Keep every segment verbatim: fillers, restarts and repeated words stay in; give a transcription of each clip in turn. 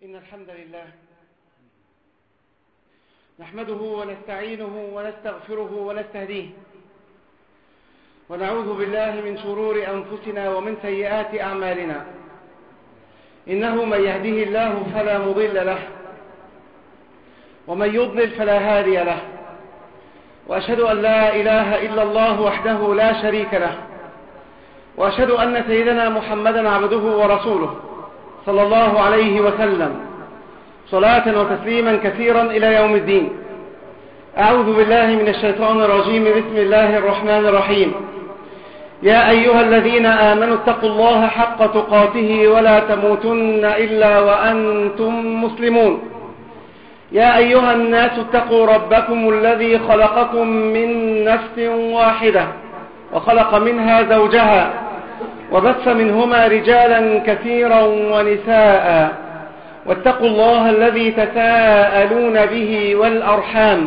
إن الحمد لله نحمده ونستعينه ونستغفره ونستهديه، ونعوذ بالله من شرور أنفسنا ومن سيئات أعمالنا. إنه من يهده الله فلا مضل له، ومن يضلل فلا هادي له، وأشهد أن لا إله إلا الله وحده لا شريك له، وأشهد أن سيدنا محمدا عبده ورسوله صلى الله عليه وسلم صلاة وتسليما كثيرا إلى يوم الدين. أعوذ بالله من الشيطان الرجيم. بسم الله الرحمن الرحيم. يا أيها الذين آمنوا اتقوا الله حق تقاته ولا تموتن إلا وأنتم مسلمون. يا أيها الناس اتقوا ربكم الذي خلقكم من نفس واحدة وخلق منها زوجها وبث منهما رجالا كثيرا ونساء، واتقوا الله الذي تساءلون به والأرحام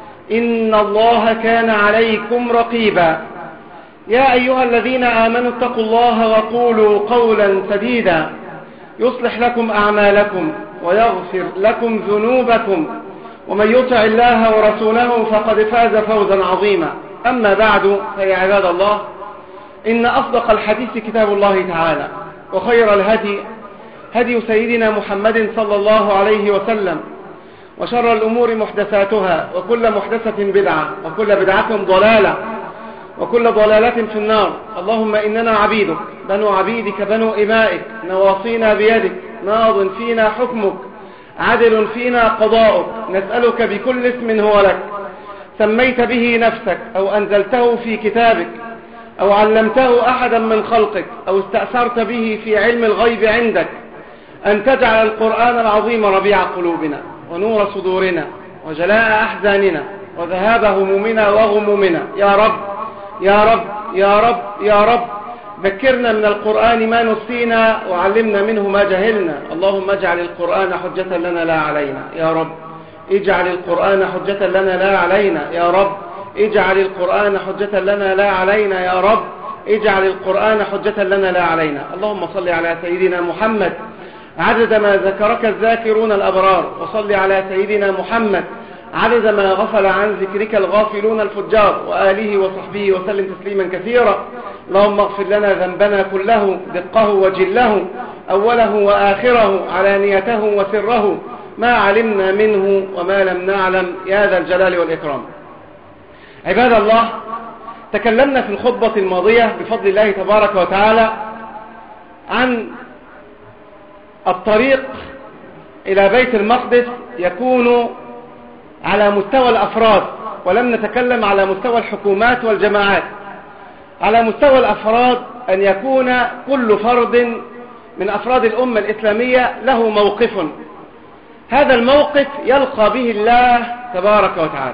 إن الله كان عليكم رقيبا. يا أيها الذين آمنوا اتقوا الله وقولوا قولا سديدا يصلح لكم أعمالكم ويغفر لكم ذنوبكم، ومن يطع الله ورسوله فقد فاز فوزا عظيما. أما بعد، فيا عباد الله، إن أصدق الحديث كتاب الله تعالى، وخير الهدي هدي سيدنا محمد صلى الله عليه وسلم، وشر الأمور محدثاتها، وكل محدثة بدعة، وكل بدعة ضلالة، وكل ضلالة في النار. اللهم إننا عبيدك بنو عبيدك بنو إمائك، نواصينا بيدك، ماض فينا حكمك، عدل فينا قضاؤك، نسألك بكل اسم هو لك سميت به نفسك أو أنزلته في كتابك أو علمته أحدا من خلقك أو استأثرت به في علم الغيب عندك، أن تجعل القرآن العظيم ربيع قلوبنا ونور صدورنا وجلاء أحزاننا وذهاب همومنا وغمومنا. يا رب يا رب يا رب يا رب، ذكرنا من القرآن ما نسينا وعلمنا منه ما جهلنا. اللهم اجعل القرآن حجة لنا لا علينا. يا رب اجعل القرآن حجة لنا لا علينا. يا رب اجعل القرآن حجة لنا لا علينا. يا رب اجعل القرآن حجة لنا لا علينا. اللهم صل على سيدنا محمد عدد ما ذكرك الذاكرون الأبرار، وصل على سيدنا محمد عدد ما غفل عن ذكرك الغافلون الفجار، وآله وصحبه وسلم تسليما كثيرا. اللهم اغفر لنا ذنبنا كله، دقه وجله، أوله وآخره، علانيته وسره، ما علمنا منه وما لم نعلم، يا ذا الجلال والإكرام. عباد الله، تكلمنا في الخطبة الماضية بفضل الله تبارك وتعالى عن الطريق إلى بيت المقدس يكون على مستوى الأفراد، ولم نتكلم على مستوى الحكومات والجماعات. على مستوى الأفراد أن يكون كل فرد من أفراد الأمة الإسلامية له موقف، هذا الموقف يلقى به الله تبارك وتعالى.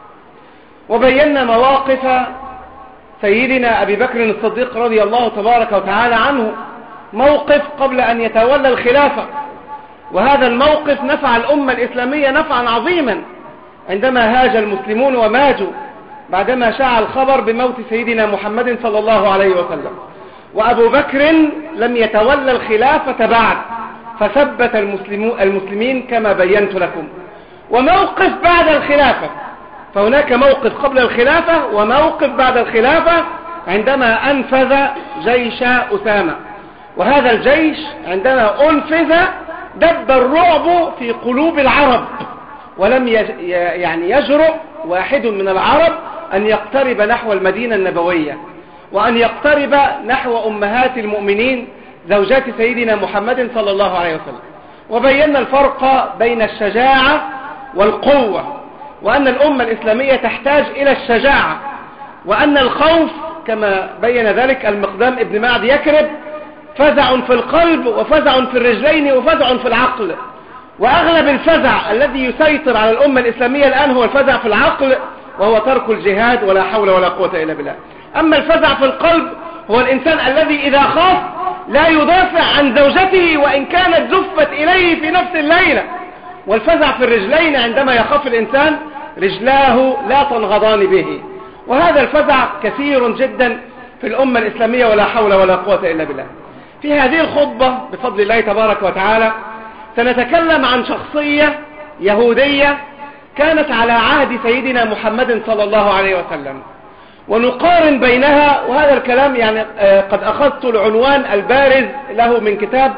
وبينا مواقف سيدنا أبي بكر الصديق رضي الله تبارك وتعالى عنه، موقف قبل أن يتولى الخلافة، وهذا الموقف نفع الأمة الإسلامية نفعا عظيما عندما هاج المسلمون وماجوا بعدما شاع الخبر بموت سيدنا محمد صلى الله عليه وسلم. وأبو بكر لم يتولى الخلافة بعد، فثبت المسلمين كما بينت لكم. وموقف بعد الخلافة، فهناك موقف قبل الخلافة وموقف بعد الخلافة عندما أنفذ جيش أسامة. وهذا الجيش عندما أنفذ دب الرعب في قلوب العرب، ولم يعني يجرؤ واحد من العرب أن يقترب نحو المدينة النبوية، وأن يقترب نحو أمهات المؤمنين زوجات سيدنا محمد صلى الله عليه وسلم. وبينا الفرق بين الشجاعة والقوة، وأن الأمة الإسلامية تحتاج إلى الشجاعة، وأن الخوف كما بين ذلك المقدام ابن معد يكرب فزع في القلب وفزع في الرجلين وفزع في العقل. وأغلب الفزع الذي يسيطر على الأمة الإسلامية الآن هو الفزع في العقل، وهو ترك الجهاد، ولا حول ولا قوة إلا بالله. أما الفزع في القلب هو الإنسان الذي إذا خاف لا يدافع عن زوجته وإن كانت زفت إليه في نفس الليلة. والفزع في الرجلين عندما يخاف الإنسان رجلاه لا تنغضان به. وهذا الفزع كثير جدا في الأمة الإسلامية، ولا حول ولا قوة إلا بالله. في هذه الخطبة بفضل الله تبارك وتعالى سنتكلم عن شخصية يهودية كانت على عهد سيدنا محمد صلى الله عليه وسلم، ونقارن بينها. وهذا الكلام يعني قد أخذت العنوان البارز له من كتاب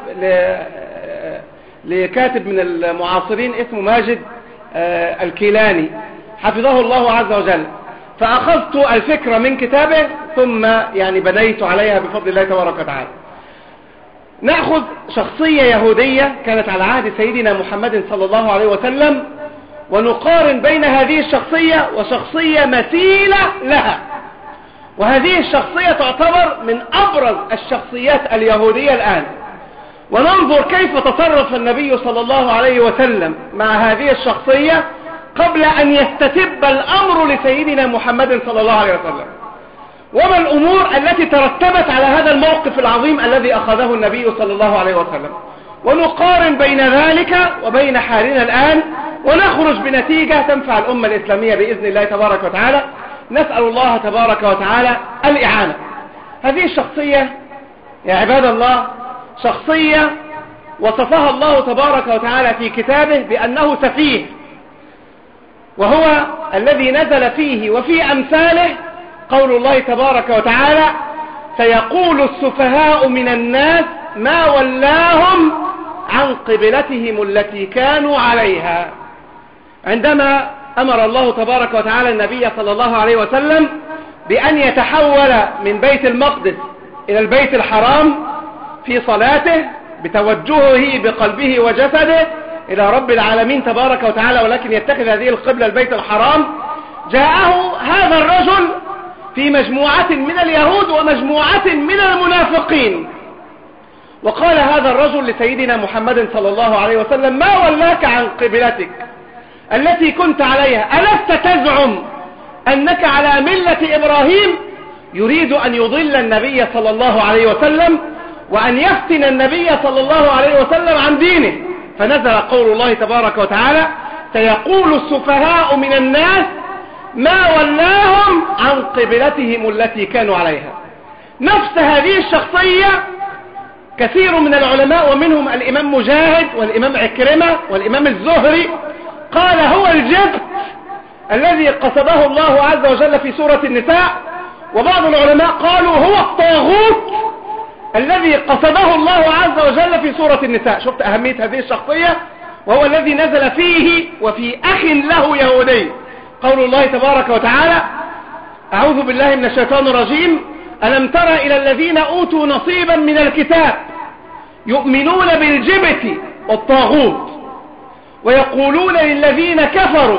لكاتب من المعاصرين اسمه ماجد الكيلاني حفظه الله عز وجل، فأخذت الفكرة من كتابه ثم يعني بنيت عليها بفضل الله تبارك وتعالى. نأخذ شخصية يهودية كانت على عهد سيدنا محمد صلى الله عليه وسلم، ونقارن بين هذه الشخصية وشخصية مثيلة لها. وهذه الشخصية تعتبر من أبرز الشخصيات اليهودية الآن، وننظر كيف تصرف النبي صلى الله عليه وسلم مع هذه الشخصية قبل أن يستتب الأمر لسيدنا محمد صلى الله عليه وسلم، وما الأمور التي ترتبت على هذا الموقف العظيم الذي أخذه النبي صلى الله عليه وسلم، ونقارن بين ذلك وبين حالنا الآن، ونخرج بنتيجة تنفع الأمة الإسلامية بإذن الله تبارك وتعالى. نسأل الله تبارك وتعالى الإعانة. هذه الشخصية يا عباد الله شخصية وصفها الله تبارك وتعالى في كتابه بأنه سفيه، وهو الذي نزل فيه وفي أمثاله قول الله تبارك وتعالى: سيقول السفهاء من الناس ما ولاهم عن قبلتهم التي كانوا عليها. عندما أمر الله تبارك وتعالى النبي صلى الله عليه وسلم بأن يتحول من بيت المقدس إلى البيت الحرام في صلاته بتوجهه بقلبه وجسده إلى رب العالمين تبارك وتعالى، ولكن يتخذ هذه القبلة البيت الحرام، جاءه هذا الرجل في مجموعة من اليهود ومجموعة من المنافقين، وقال هذا الرجل لسيدنا محمد صلى الله عليه وسلم: ما ولاك عن قبلتك التي كنت عليها؟ ألست تزعم أنك على ملة إبراهيم؟ يريد أن يضل النبي صلى الله عليه وسلم وأن يفتن النبي صلى الله عليه وسلم عن دينه. فنزل قول الله تبارك وتعالى: سيقول السفهاء من الناس ما ولاهم عن قبلتهم التي كانوا عليها. نفس هذه الشخصية كثير من العلماء ومنهم الإمام مجاهد والإمام عكرمة والإمام الزهري قال هو الجبت الذي قصده الله عز وجل في سورة النساء، وبعض العلماء قالوا هو الطاغوت الذي قصده الله عز وجل في سورة النساء. شفت أهمية هذه الشخصية؟ وهو الذي نزل فيه وفي أخ له يهودي. قول الله تبارك وتعالى: أعوذ بالله من الشيطان الرجيم: ألم تر إلى الذين أوتوا نصيبا من الكتاب يؤمنون بالجبت والطاغوت ويقولون للذين كفروا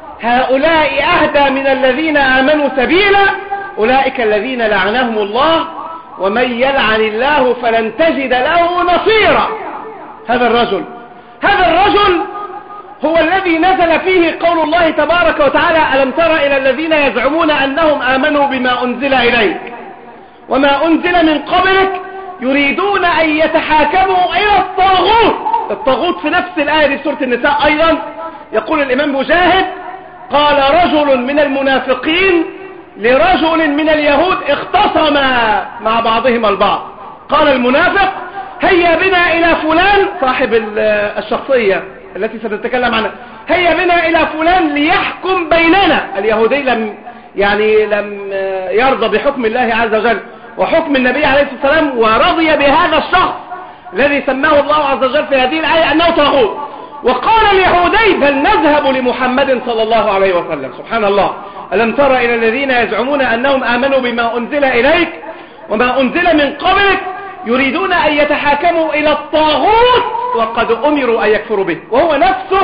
هؤلاء أهدى من الذين آمنوا سبيلا أولئك الذين لعنهم الله ومن يلعن الله فلن تجد له نصيرا. هذا الرجل هذا الرجل هو الذي نزل فيه قول الله تبارك وتعالى: ألم تر إلى الذين يزعمون أنهم آمنوا بما أنزل إليك وما أنزل من قبلك يريدون أن يتحاكموا إلى الطاغوت. الطاغوت في نفس الآية دي سورة النساء أيضا. يقول الإمام مجاهد: قال رجل من المنافقين لرجل من اليهود اختصما مع بعضهما البعض، قال المنافق: هيا بنا إلى فلان، صاحب الشخصية التي سنتكلم عنها، هيا بنا إلى فلان ليحكم بيننا. اليهودي لم يعني لم يرضى بحكم الله عز وجل وحكم النبي عليه الصلاة والسلام، ورضي بهذا الشخص الذي سماه الله عز وجل في هذه الآية أنه طاغوت. وقال اليهودي: بل نذهب لمحمد صلى الله عليه وسلم. سبحان الله. ألم تر إلى الذين يزعمون أنهم آمنوا بما أنزل إليك وما أنزل من قبلك يريدون أن يتحاكموا إلى الطاغوت وقد أمروا أن يكفروا به. وهو نفسه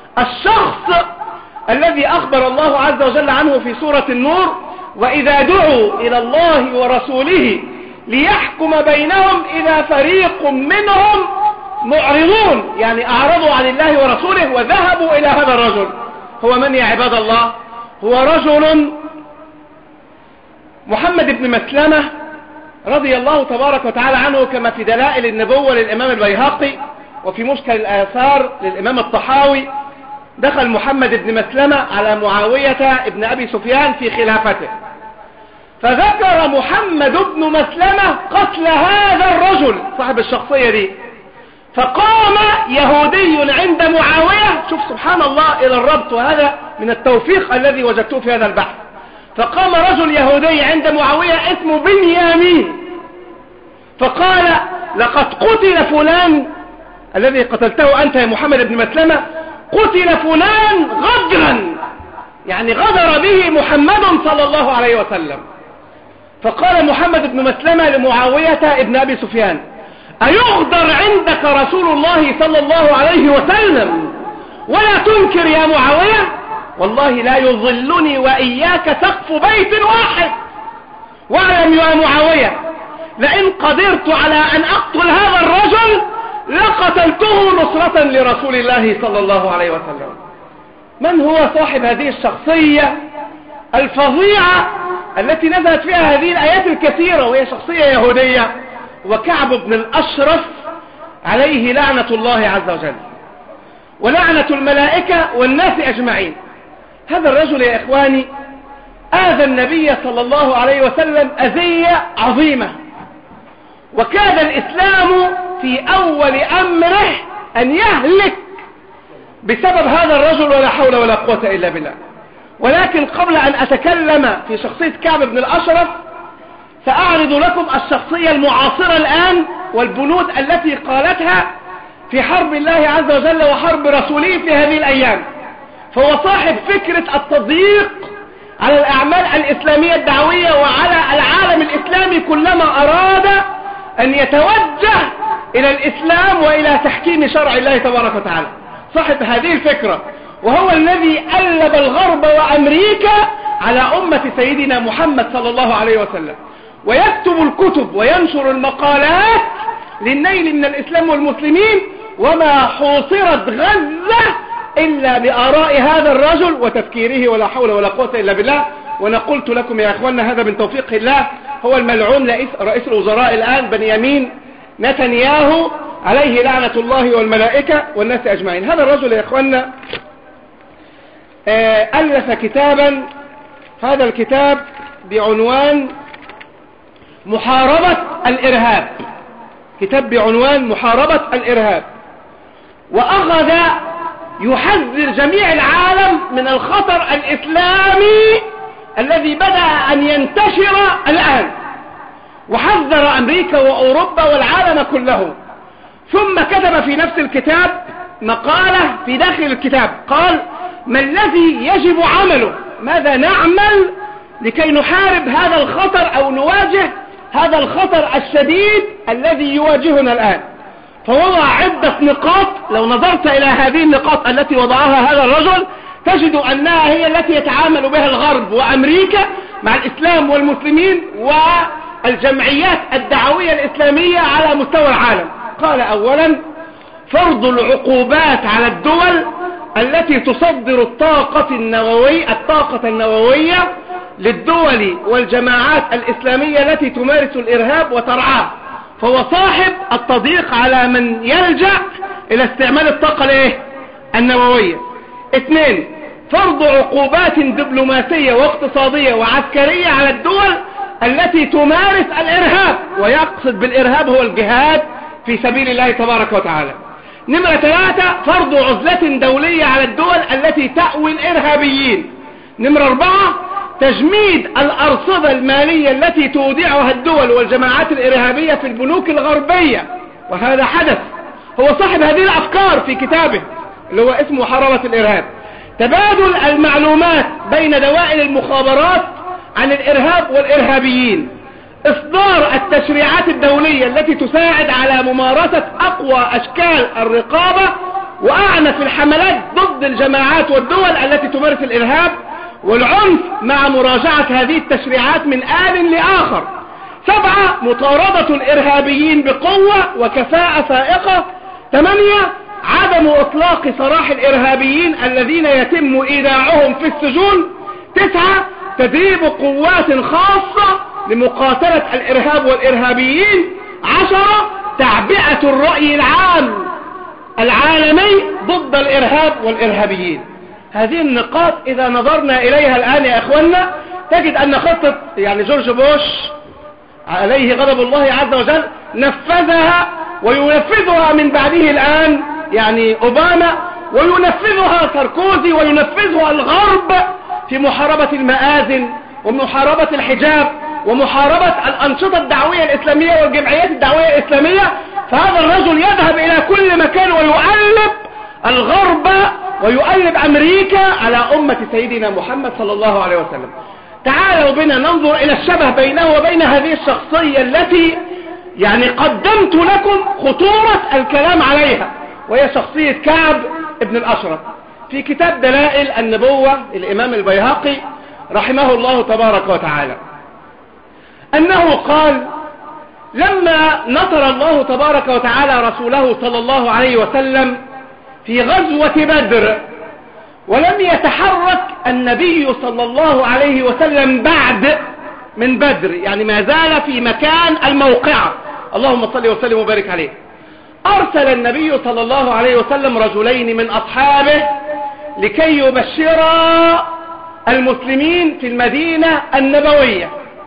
الشخص الذي أخبر الله عز وجل عنه في سورة النور: وإذا دعوا إلى الله ورسوله ليحكم بينهم إذا فريق منهم معرضون، يعني أعرضوا عن الله ورسوله وذهبوا إلى هذا الرجل. هو من يا عباد الله؟ هو رجل محمد بن مسلمة رضي الله تبارك وتعالى عنه، كما في دلائل النبوة للإمام البيهقي وفي مشكل الآثار للإمام الطحاوي. دخل محمد بن مسلمة على معاوية ابن أبي سفيان في خلافته، فذكر محمد بن مسلمة قتل هذا الرجل صاحب الشخصية دي، فقام يهودي عند معاوية، شوف سبحان الله إلى الربط، وهذا من التوفيق الذي وجدته في هذا البحث. فقام رجل يهودي عند معاوية اسمه بنيامين فقال: لقد قتل فلان الذي قتلته أنت يا محمد بن مسلمة، قتل فلان غدرا، يعني غدر به محمد صلى الله عليه وسلم. فقال محمد بن مسلمة لمعاوية ابن أبي سفيان: أيغدر عندك رسول الله صلى الله عليه وسلم ولا تنكر يا معاوية؟ والله لا يظلني وإياك سقف بيت واحد. واعلم يا معاوية، لئن قدرت على أن أقتل هذا الرجل لقتلته نصرة لرسول الله صلى الله عليه وسلم. من هو صاحب هذه الشخصية الفظيعة التي نزلت فيها هذه الآيات الكثيرة، وهي شخصية يهودية؟ وكعب بن الأشرف عليه لعنة الله عز وجل ولعنة الملائكة والناس أجمعين. هذا الرجل يا إخواني آذى النبي صلى الله عليه وسلم أذية عظيمة، وكاد الإسلام في أول أمره أن يهلك بسبب هذا الرجل، ولا حول ولا قوة إلا بالله. ولكن قبل أن أتكلم في شخصية كعب بن الأشرف سأعرض لكم الشخصية المعاصرة الآن والبنود التي قالتها في حرب الله عز وجل وحرب رسوله في هذه الأيام. فهو صاحب فكرة التضييق على الأعمال الإسلامية الدعوية وعلى العالم الإسلامي كلما أراد أن يتوجه إلى الإسلام وإلى تحكيم شرع الله تبارك وتعالى. صاحب هذه الفكرة، وهو الذي ألب الغرب وأمريكا على أمة سيدنا محمد صلى الله عليه وسلم، ويكتب الكتب وينشر المقالات للنيل من الإسلام والمسلمين. وما حوصرت غزة إلا بآراء هذا الرجل وتفكيره، ولا حول ولا قوة إلا بالله. وأنا قلت لكم يا أخوانا هذا من توفيق الله، هو الملعون رئيس الوزراء الآن بنيامين نتنياهو عليه لعنة الله والملائكة والناس أجمعين. هذا الرجل يا أخوانا ألف كتابا، هذا الكتاب بعنوان محاربة الإرهاب، كتاب بعنوان محاربة الإرهاب، وأخذ يحذر جميع العالم من الخطر الإسلامي الذي بدأ أن ينتشر الآن، وحذر أمريكا وأوروبا والعالم كله. ثم كتب في نفس الكتاب مقالة في داخل الكتاب، قال: ما الذي يجب عمله؟ ماذا نعمل لكي نحارب هذا الخطر أو نواجه هذا الخطر الشديد الذي يواجهنا الآن؟ فوضع عدة نقاط، لو نظرت إلى هذه النقاط التي وضعها هذا الرجل تجد أنها هي التي يتعامل بها الغرب وأمريكا مع الإسلام والمسلمين والجمعيات الدعوية الإسلامية على مستوى العالم. قال: أولا، فرض العقوبات على الدول التي تصدر الطاقة النووية الطاقة النووية للدول والجماعات الإسلامية التي تمارس الإرهاب وترعاه. فهو صاحب التضييق على من يلجأ إلى استعمال الطاقة الايه النووية. اثنين، فرض عقوبات دبلوماسية واقتصادية وعسكرية على الدول التي تمارس الإرهاب، ويقصد بالإرهاب هو الجهاد في سبيل الله تبارك وتعالى. نمرة ثلاثة، فرض عزلة دولية على الدول التي تأوي الإرهابيين. نمرة أربعة، تجميد الأرصدة المالية التي تودعها الدول والجماعات الإرهابية في البنوك الغربية، وهذا حدث. هو صاحب هذه الأفكار في كتابه اللي هو اسمه محاربة الإرهاب. تبادل المعلومات بين دوائر المخابرات عن الإرهاب والإرهابيين. إصدار التشريعات الدولية التي تساعد على ممارسة أقوى أشكال الرقابة وأعنف الحملات ضد الجماعات والدول التي تمارس الإرهاب والعنف مع مراجعة هذه التشريعات من آن لآخر. سبعة، مطاردة الإرهابيين بقوة وكفاءة فائقة. ثمانية، عدم إطلاق سراح الإرهابيين الذين يتم إيداعهم في السجون. تسعة، تدريب قوات خاصة لمقاتلة الإرهاب والإرهابيين. عشرة، تعبئة الرأي العام العالمي ضد الإرهاب والإرهابيين. هذه النقاط إذا نظرنا إليها الآن يا أخوانا تجد أن خطة يعني جورج بوش عليه غضب الله عز وجل نفذها وينفذها من بعده الآن يعني أوباما، وينفذها ساركوزي، وينفذها الغرب في محاربة المآذن ومحاربة الحجاب ومحاربة الأنشطة الدعوية الإسلامية والجمعيات الدعوية الإسلامية. فهذا الرجل يذهب إلى كل مكان ويؤلب الغرب ويؤلب أمريكا على أمة سيدنا محمد صلى الله عليه وسلم. تعالوا بنا ننظر إلى الشبه بينه وبين هذه الشخصية التي يعني قدمت لكم خطورة الكلام عليها، وهي شخصية كعب ابن الأشرف. في كتاب دلائل النبوة الإمام البيهقي رحمه الله تبارك وتعالى أنه قال: لما نصر الله تبارك وتعالى رسوله صلى الله عليه وسلم في غزوة بدر، ولم يتحرك النبي صلى الله عليه وسلم بعد من بدر، يعني ما زال في مكان الموقعة، اللهم صل وسلم وبارك عليه، أرسل النبي صلى الله عليه وسلم رجلين من أصحابه لكي يبشرا المسلمين في المدينة النبوية،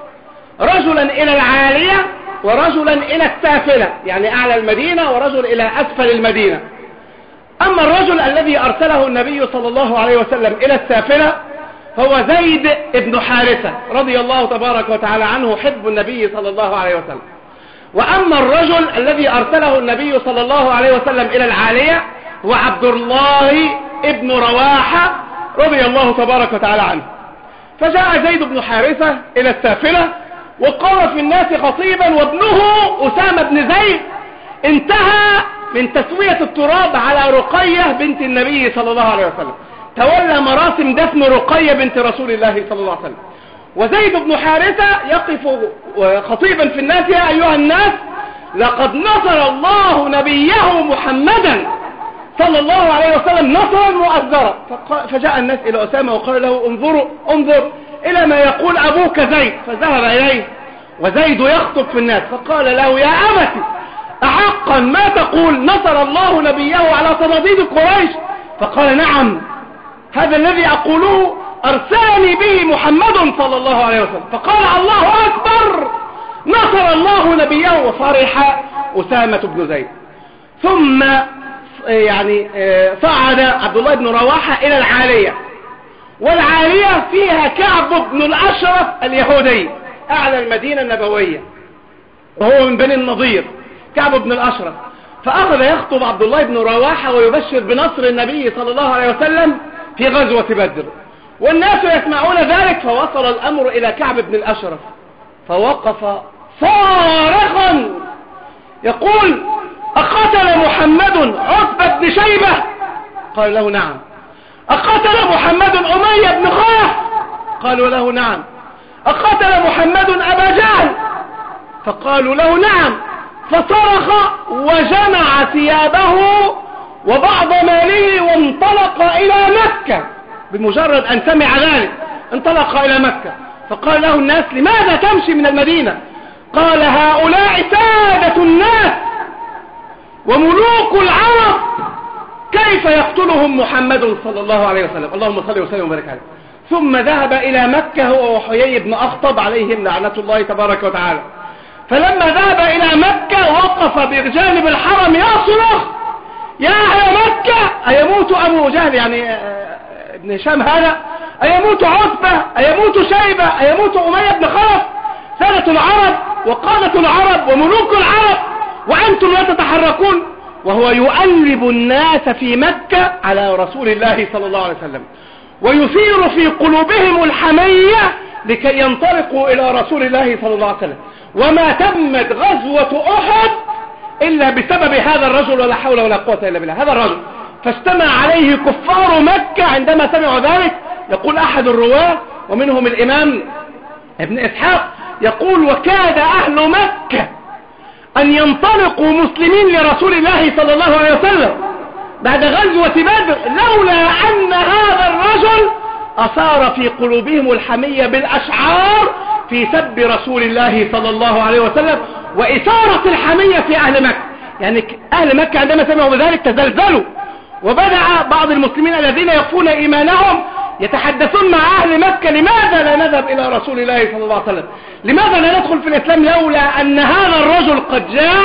رجلا إلى العالية ورجلا إلى السافلة، يعني أعلى المدينة ورجل إلى أسفل المدينة. أما الرجل الذي أرسله النبي صلى الله عليه وسلم إلى السافلة هو زيد بن حارثة رضي الله تبارك وتعالى عنه، حب النبي صلى الله عليه وسلم. وأما الرجل الذي أرسله النبي صلى الله عليه وسلم إلى العالية هو عبد الله ابن رواحة رضي الله تبارك وتعالى عنه. فجاء زيد بن حارثة إلى السافلة وقال في الناس خطيبا، وابنه أسامة بن زيد انتهى من تسوية التراب على رقية بنت النبي صلى الله عليه وسلم، تولى مراسم دفن رقية بنت رسول الله صلى الله عليه وسلم. وزيد بن حارثة يقف خطيبا في الناس: يا أيها الناس، لقد نصر الله نبيه محمدا صلى الله عليه وسلم نصرا مؤزرا. فجاء الناس إلى أسامة وقال له: انظروا انظر إلى ما يقول أبوك زيد. فذهب إليه وزيد يخطب في الناس، فقال له: يا أبتي، أحقا ما تقول نصر الله نبيه على صناديد قريش؟ فقال: نعم، هذا الذي أقوله أرسلني به محمد صلى الله عليه وسلم. فقال: الله أكبر، نصر الله نبيه. وفرح أسامة بن زيد. ثم يعني صعد عبد الله بن رواحة إلى العالية، والعالية فيها كعب بن الأشرف اليهودي أعلى المدينة النبوية، وهو من بني النضير، كعب بن الأشرف. فأخذ يخطب عبد الله بن رواحة ويبشر بنصر النبي صلى الله عليه وسلم في غزوة بدر، والناس يسمعون ذلك. فوصل الأمر إلى كعب بن الأشرف، فوقف صارخا يقول: أقتل محمد عتبة بن شيبة؟ قال له: نعم. أقتل محمد أمية بن خلف؟ قالوا له: نعم. أقتل محمد أبا جهل؟ فقالوا له: نعم. فصرخ وجمع ثيابه وبعض ماله وانطلق إلى مكة. بمجرد أن سمع ذلك انطلق إلى مكة. فقال له الناس: لماذا تمشي من المدينة؟ قال: هؤلاء سادة الناس وملوك العرب، كيف يقتلهم محمد صلى الله عليه وسلم؟ اللهم صل وسلم وبارك عليه. ثم ذهب إلى مكة هو وحيي بن أخطب عليهم لعنة الله تبارك وتعالى. فلما ذهب إلى مكة وقف بجانب الحرم يصرخ: يا أهل مكة، أيموت أبو جهل، يعني ابن هشام هذا، أيموت عتبة، أيموت شيبة، أيموت أمية بن خلف، سادة العرب وقادة العرب وملوك العرب، وأنتم لا تتحركون. وهو يؤلب الناس في مكة على رسول الله صلى الله عليه وسلم، ويثير في قلوبهم الحمية لكي ينطلقوا إلى رسول الله صلى الله عليه وسلم. وما تمت غزوة أحد إلا بسبب هذا الرجل، ولا حول ولا قوة إلا بالله، هذا الرجل. فاجتمع عليه كفار مكة عندما سمعوا ذلك. يقول أحد الرواة ومنهم الإمام ابن إسحاق، يقول: وكاد أهل مكة أن ينطلقوا مسلمين لرسول الله صلى الله عليه وسلم بعد غزوة بدر، لولا أن هذا الرجل أثار في قلوبهم الحمية بالأشعار في سب رسول الله صلى الله عليه وسلم وإثارة الحمية في أهل مكة. يعني أهل مكة عندما سمعوا بذلك تزلزلوا، وبدأ بعض المسلمين الذين يخفون إيمانهم يتحدثون مع أهل مكة: لماذا لا نذهب إلى رسول الله صلى الله عليه وسلم؟ لماذا لا ندخل في الإسلام لولا أن هذا الرجل قد جاء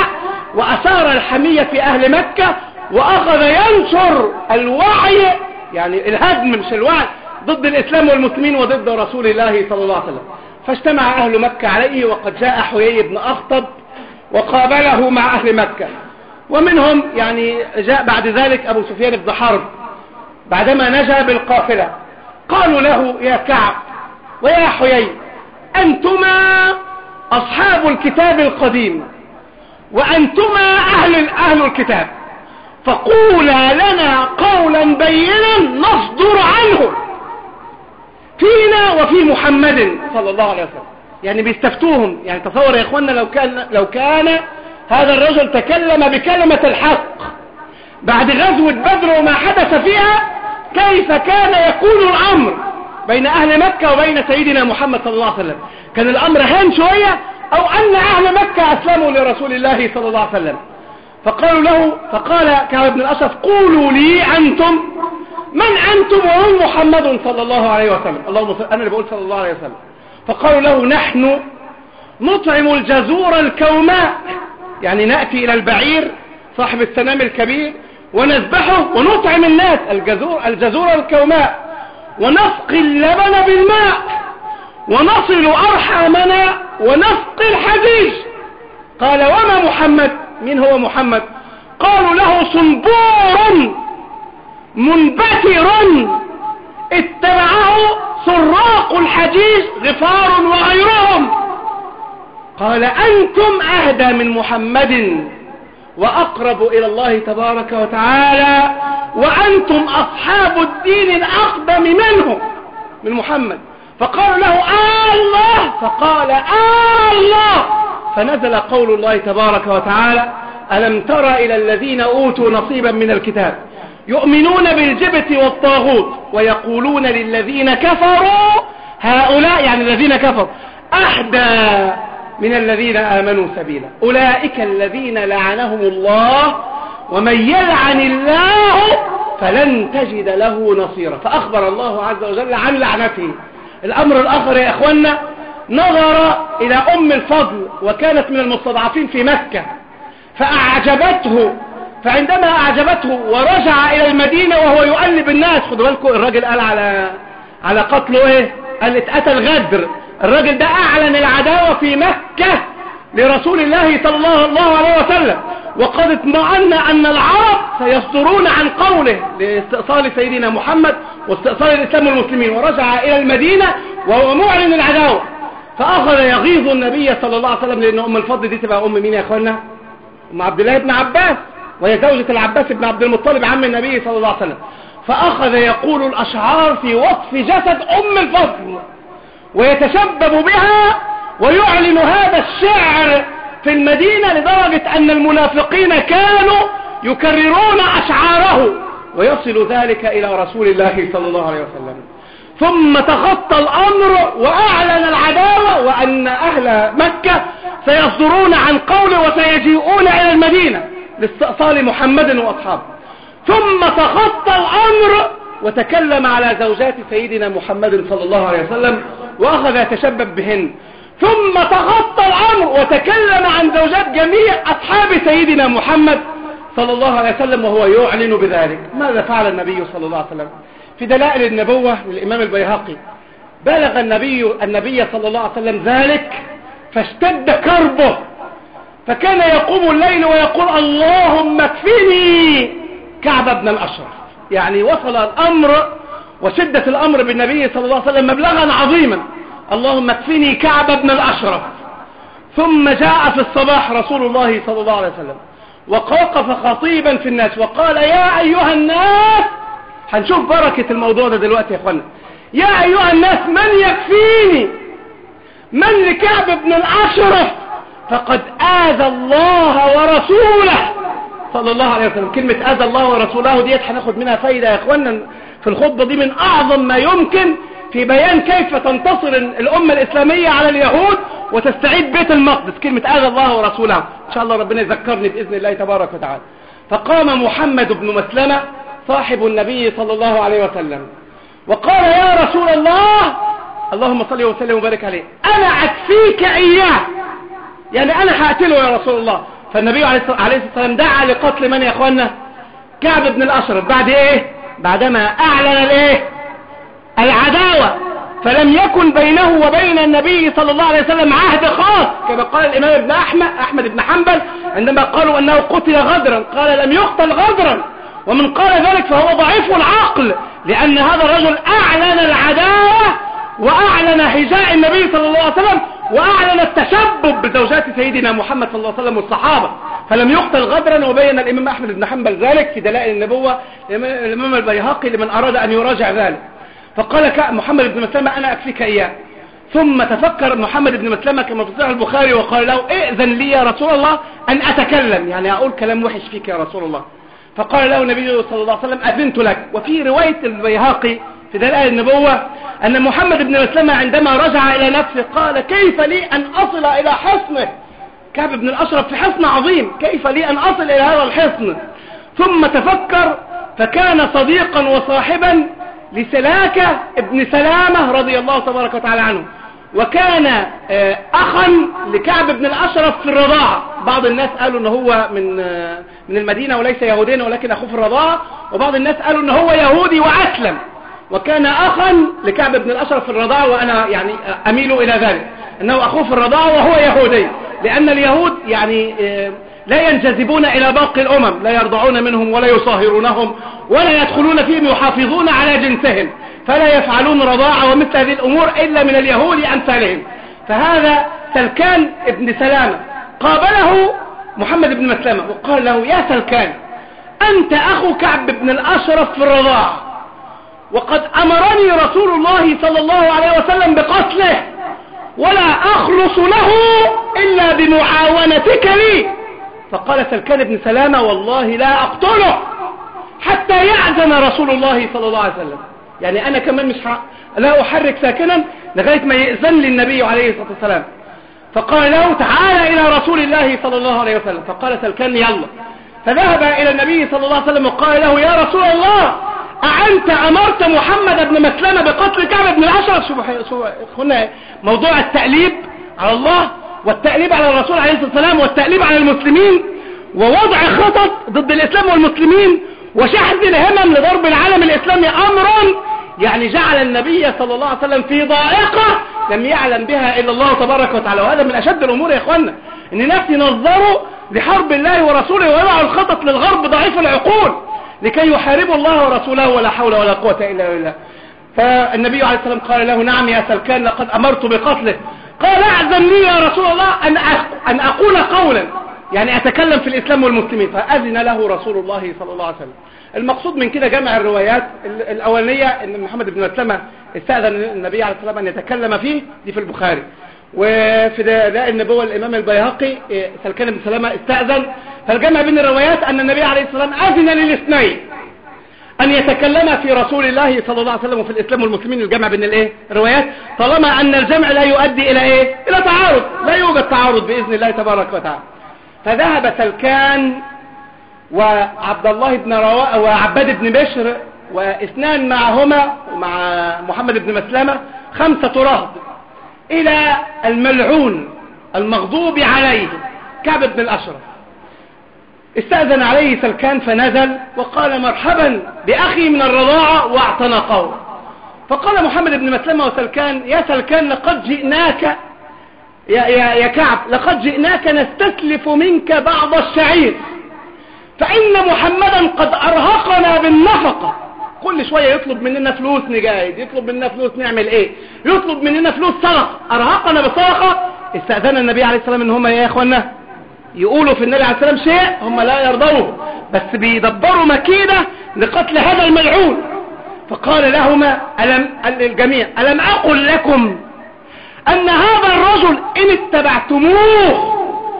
وأثار الحمية في أهل مكة، وأخذ ينشر الوعي، يعني الهدم مش الوعي، ضد الإسلام والمسلمين وضد رسول الله صلى الله عليه وسلم. فاجتمع أهل مكة عليه، وقد جاء حيي بن أخطب وقابله مع أهل مكة. ومنهم يعني جاء بعد ذلك أبو سفيان بن حرب بعدما نجا بالقافلة. قالوا له يا كعب ويا حيي أنتما أصحاب الكتاب القديم وأنتما أهل, أهل الكتاب، فقولا لنا قولا بينا نصدر عنه فينا وفي محمد صلى الله عليه وسلم. يعني بيستفتوهم. يعني تصور يا إخوانا لو كان, لو كان هذا الرجل تكلم بكلمة الحق بعد غزوة بدر وما حدث فيها، كيف كان يكون الأمر بين أهل مكة وبين سيدنا محمد صلى الله عليه وسلم؟ كان الأمر هان شوية، أو أن أهل مكة أسلموا لرسول الله صلى الله عليه وسلم. فقالوا له، فقال كعب بن الأشرف قولوا لي أنتم من أنتم وهم محمد صلى الله عليه وسلم. اللهم صل، أنا اللي بقول صلى الله عليه وسلم. فقالوا له نحن نطعم الجزور الكوماء، يعني نأتي إلى البعير صاحب السنام الكبير ونذبحه ونطعم الناس الجزور, الجزور الكوماء، ونسقي اللبن بالماء، ونصل أرحامنا ونسقي الحجيج. قال وما محمد؟ من هو محمد؟ قالوا له صنبور منبتر اتبعه سراق الحجيج غفار وغيرهم. قال أنتم أهدى من محمد وأقرب إلى الله تبارك وتعالى، وأنتم أصحاب الدين الأقدم منه من محمد. فقالوا له آه الله، فقال آه الله. فنزل قول الله تبارك وتعالى ألم تر إلى الذين أوتوا نصيبا من الكتاب يؤمنون بالجبت والطاغوت ويقولون للذين كفروا هؤلاء، يعني الذين كفروا، أحدى من الذين آمنوا سبيلا أولئك الذين لعنهم الله ومن يلعن الله فلن تجد له نصيرا. فأخبر الله عز وجل عن لعنته. الأمر الآخر يا إخوانا، نظر إلى أم الفضل وكانت من المستضعفين في مكة فأعجبته، فعندما أعجبته ورجع إلى المدينة وهو يؤلب الناس. خدوا بالكم الراجل قال على على قتله إيه؟ قال اتقتل غدر. الراجل ده أعلن العداوة في مكة لرسول الله صلى الله عليه وسلم، وقد اطمأن أن العرب سيصدرون عن قوله لاستئصال سيدنا محمد واستئصال الإسلام والمسلمين، ورجع إلى المدينة وهو معلن العداوة. فأخذ يغيظ النبي صلى الله عليه وسلم، لأن أم الفضل دي تبقى أم مين يا أخوانا؟ أم عبد الله بن عباس، وهي زوجة العباس بن عبد المطلب عم النبي صلى الله عليه وسلم. فأخذ يقول الأشعار في وصف جسد أم الفضل ويتشبب بها ويعلن هذا الشعر في المدينة، لدرجة أن المنافقين كانوا يكررون أشعاره، ويصل ذلك إلى رسول الله صلى الله عليه وسلم. ثم تخطى الأمر وأعلن العداوة، وأن أهل مكة سيصدرون عن قوله وسيجيئون إلى المدينة لاستئصال محمد وأصحابه. ثم تخطى الأمر وتكلم على زوجات سيدنا محمد صلى الله عليه وسلم وأخذ يتشبب بهن. ثم تخطى الأمر وتكلم عن زوجات جميع أصحاب سيدنا محمد صلى الله عليه وسلم وهو يعلن بذلك. ماذا فعل النبي صلى الله عليه وسلم؟ في دلائل النبوة للإمام البيهقي، بلغ النبي النبي صلى الله عليه وسلم ذلك فاشتد كربه، فكان يقوم الليل ويقول اللهم اكفني كعب بن الأشرف. يعني وصل الأمر وشدة الأمر بالنبي صلى الله عليه وسلم مبلغا عظيما، اللهم اكفني كعب بن الأشرف. ثم جاء في الصباح رسول الله صلى الله عليه وسلم وقف خطيبا في الناس وقال يا أيها الناس، هنشوف بركة الموضوع ده دلوقتي يا اخوانا، يا أيها الناس من يكفيني من لكعب بن الأشرف فقد آذى الله ورسوله صلى الله عليه وسلم. كلمة آذى الله ورسوله ديت هناخد منها فايدة يا اخوانا في الخطبة دي، من أعظم ما يمكن في بيان كيف تنتصر الأمة الإسلامية على اليهود وتستعيد بيت المقدس. كلمة آذى الله ورسوله، إن شاء الله ربنا يذكرني بإذن الله تبارك وتعالى. فقام محمد بن مسلمة صاحب النبي صلى الله عليه وسلم وقال يا رسول الله، اللهم صل وسلم وبارك عليه، أنا أكفيك إياه، يعني أنا هقتله يا رسول الله، فالنبي عليه الصلاة والسلام دعا لقتل من يا اخوانا؟ كعب بن الاشرف. بعد ايه؟ بعدما اعلن الايه؟ العداوة. فلم يكن بينه وبين النبي صلى الله عليه وسلم عهد خاص كما قال الامام ابن احمد احمد بن حنبل عندما قالوا انه قتل غدرا، قال لم يقتل غدرا، ومن قال ذلك فهو ضعيف العقل، لان هذا الرجل اعلن العداوة واعلن حجاء النبي صلى الله عليه وسلم واعلن التشبب بزوجات سيدنا محمد صلى الله عليه وسلم والصحابة، فلم يقتل غدرا. وبين الامام احمد بن حنبل ذلك في دلائل النبوة الامام البيهقي لمن اراد ان يراجع ذلك. فقال محمد بن مسلمة انا اكفيك اياه. ثم تفكر محمد بن مسلمة كما في صحيح البخاري وقال له ائذن لي يا رسول الله ان اتكلم، يعني اقول كلام وحش فيك يا رسول الله. فقال له النبي صلى الله عليه وسلم اذنت لك. وفي رواية البيهقي في دلائل النبوة ان محمد بن مسلمة عندما رجع الى نفسه قال كيف لي ان اصل الى حصنه؟ كعب بن الاشرف في حصن عظيم، كيف لي ان اصل الى هذا الحصن؟ ثم تفكر فكان صديقا وصاحبا لسلاكة ابن سلامة رضي الله تبارك وتعالى عنه، وكان اخا لكعب بن الاشرف في الرضاعة. بعض الناس قالوا ان هو من من المدينة وليس يهودين ولكن اخوه في الرضاعة، وبعض الناس قالوا ان هو يهودي واسلم، وكان اخا لكعب بن الاشرف في الرضاعة، وانا يعني اميل الى ذلك انه اخوه في الرضاعة وهو يهودي، لان اليهود يعني لا ينجذبون الى باقي الامم، لا يرضعون منهم ولا يصاهرونهم ولا يدخلون فيهم، يحافظون على جنسهم، فلا يفعلون رضاعة ومثل هذه الامور الا من اليهود امثالهم. فهذا سلكان ابن سلامة قابله محمد بن مسلمة وقال له يا سلكان انت اخو كعب بن الاشرف في الرضاعة، وقد امرني رسول الله صلى الله عليه وسلم بقتله، ولا اخلص له الا بمعاونتك لي. فقال سلكان بن سلامة والله لا اقتله حتى يأذن رسول الله صلى الله عليه وسلم، يعني انا كمان مش ح... لا احرك ساكنا لغاية ما يأذن للنبي عليه الصلاة والسلام. فقال له تعال الى رسول الله صلى الله عليه وسلم. فقال سلكان يلا. فذهب الى النبي صلى الله عليه وسلم وقال له يا رسول الله أأنت أمرت محمد بن مسلمة بقتل كعب بن الأشرف؟ هنا موضوع التأليب على الله والتأليب على الرسول عليه الصلاة والسلام والتأليب على المسلمين ووضع خطط ضد الإسلام والمسلمين وشحذ الهمم لضرب العالم الإسلامي أمرا يعني جعل النبي صلى الله عليه وسلم في ضائقة لم يعلم بها إلا الله تبارك وتعالى. وهذا من أشد الأمور يا إخوانا، إن ناس ينظروا لحرب الله ورسوله ويضعوا الخطط للغرب ضعيف العقول لكي يحاربوا الله ورسوله ولا حول ولا قوة إلا بالله. فالنبي عليه السلام قال له نعم يا سلكان لقد أمرت بقتله. قال أعذن لي يا رسول الله أن أن أقول قولا يعني أتكلم في الإسلام والمسلمين. فأذن له رسول الله صلى الله عليه وسلم. المقصود من كده جمع الروايات. الأولانية أن محمد بن مسلمة استأذن النبي عليه السلام أن يتكلم فيه، دي في البخاري. وفي دلائل النبوة الإمام البيهقي سلكان بن سلامة استأذن. فالجمع بين الروايات أن النبي عليه السلام أذن للاثنين أن يتكلم في رسول الله صلى الله عليه وسلم وفي الإسلام والمسلمين. الجمع بين الايه الروايات طالما أن الجمع لا يؤدي إلى إيه إلى تعارض، لا يوجد تعارض بإذن الله تبارك وتعالى. فذهب سلكان وعبد الله بن رواء وعباد بن بشر واثنان معهما ومع محمد بن مسلمة خمسة رهط إلى الملعون المغضوب عليه كعب بن الأشرف. استأذن عليه سلكان فنزل وقال مرحبا بأخي من الرضاعة واعتنقه. فقال محمد بن مسلمة وسلكان يا سلكان لقد جئناك يا, يا, يا كعب لقد جئناك نستسلف منك بعض الشعير، فإن محمدا قد أرهقنا بالنفقة. كل شوية يطلب مننا فلوس نجاهد، يطلب مننا فلوس نعمل ايه، يطلب مننا فلوس صدقة، أرهقنا بالصدقة. استأذن النبي عليه السلام ان هم يا اخوانا يقولوا في النبي عليه السلام شيء هم لا يرضوه، بس بيدبروا مكيدة لقتل هذا الملعون. فقال لهما ألم الجميع ألم أقل لكم أن هذا الرجل إن اتبعتموه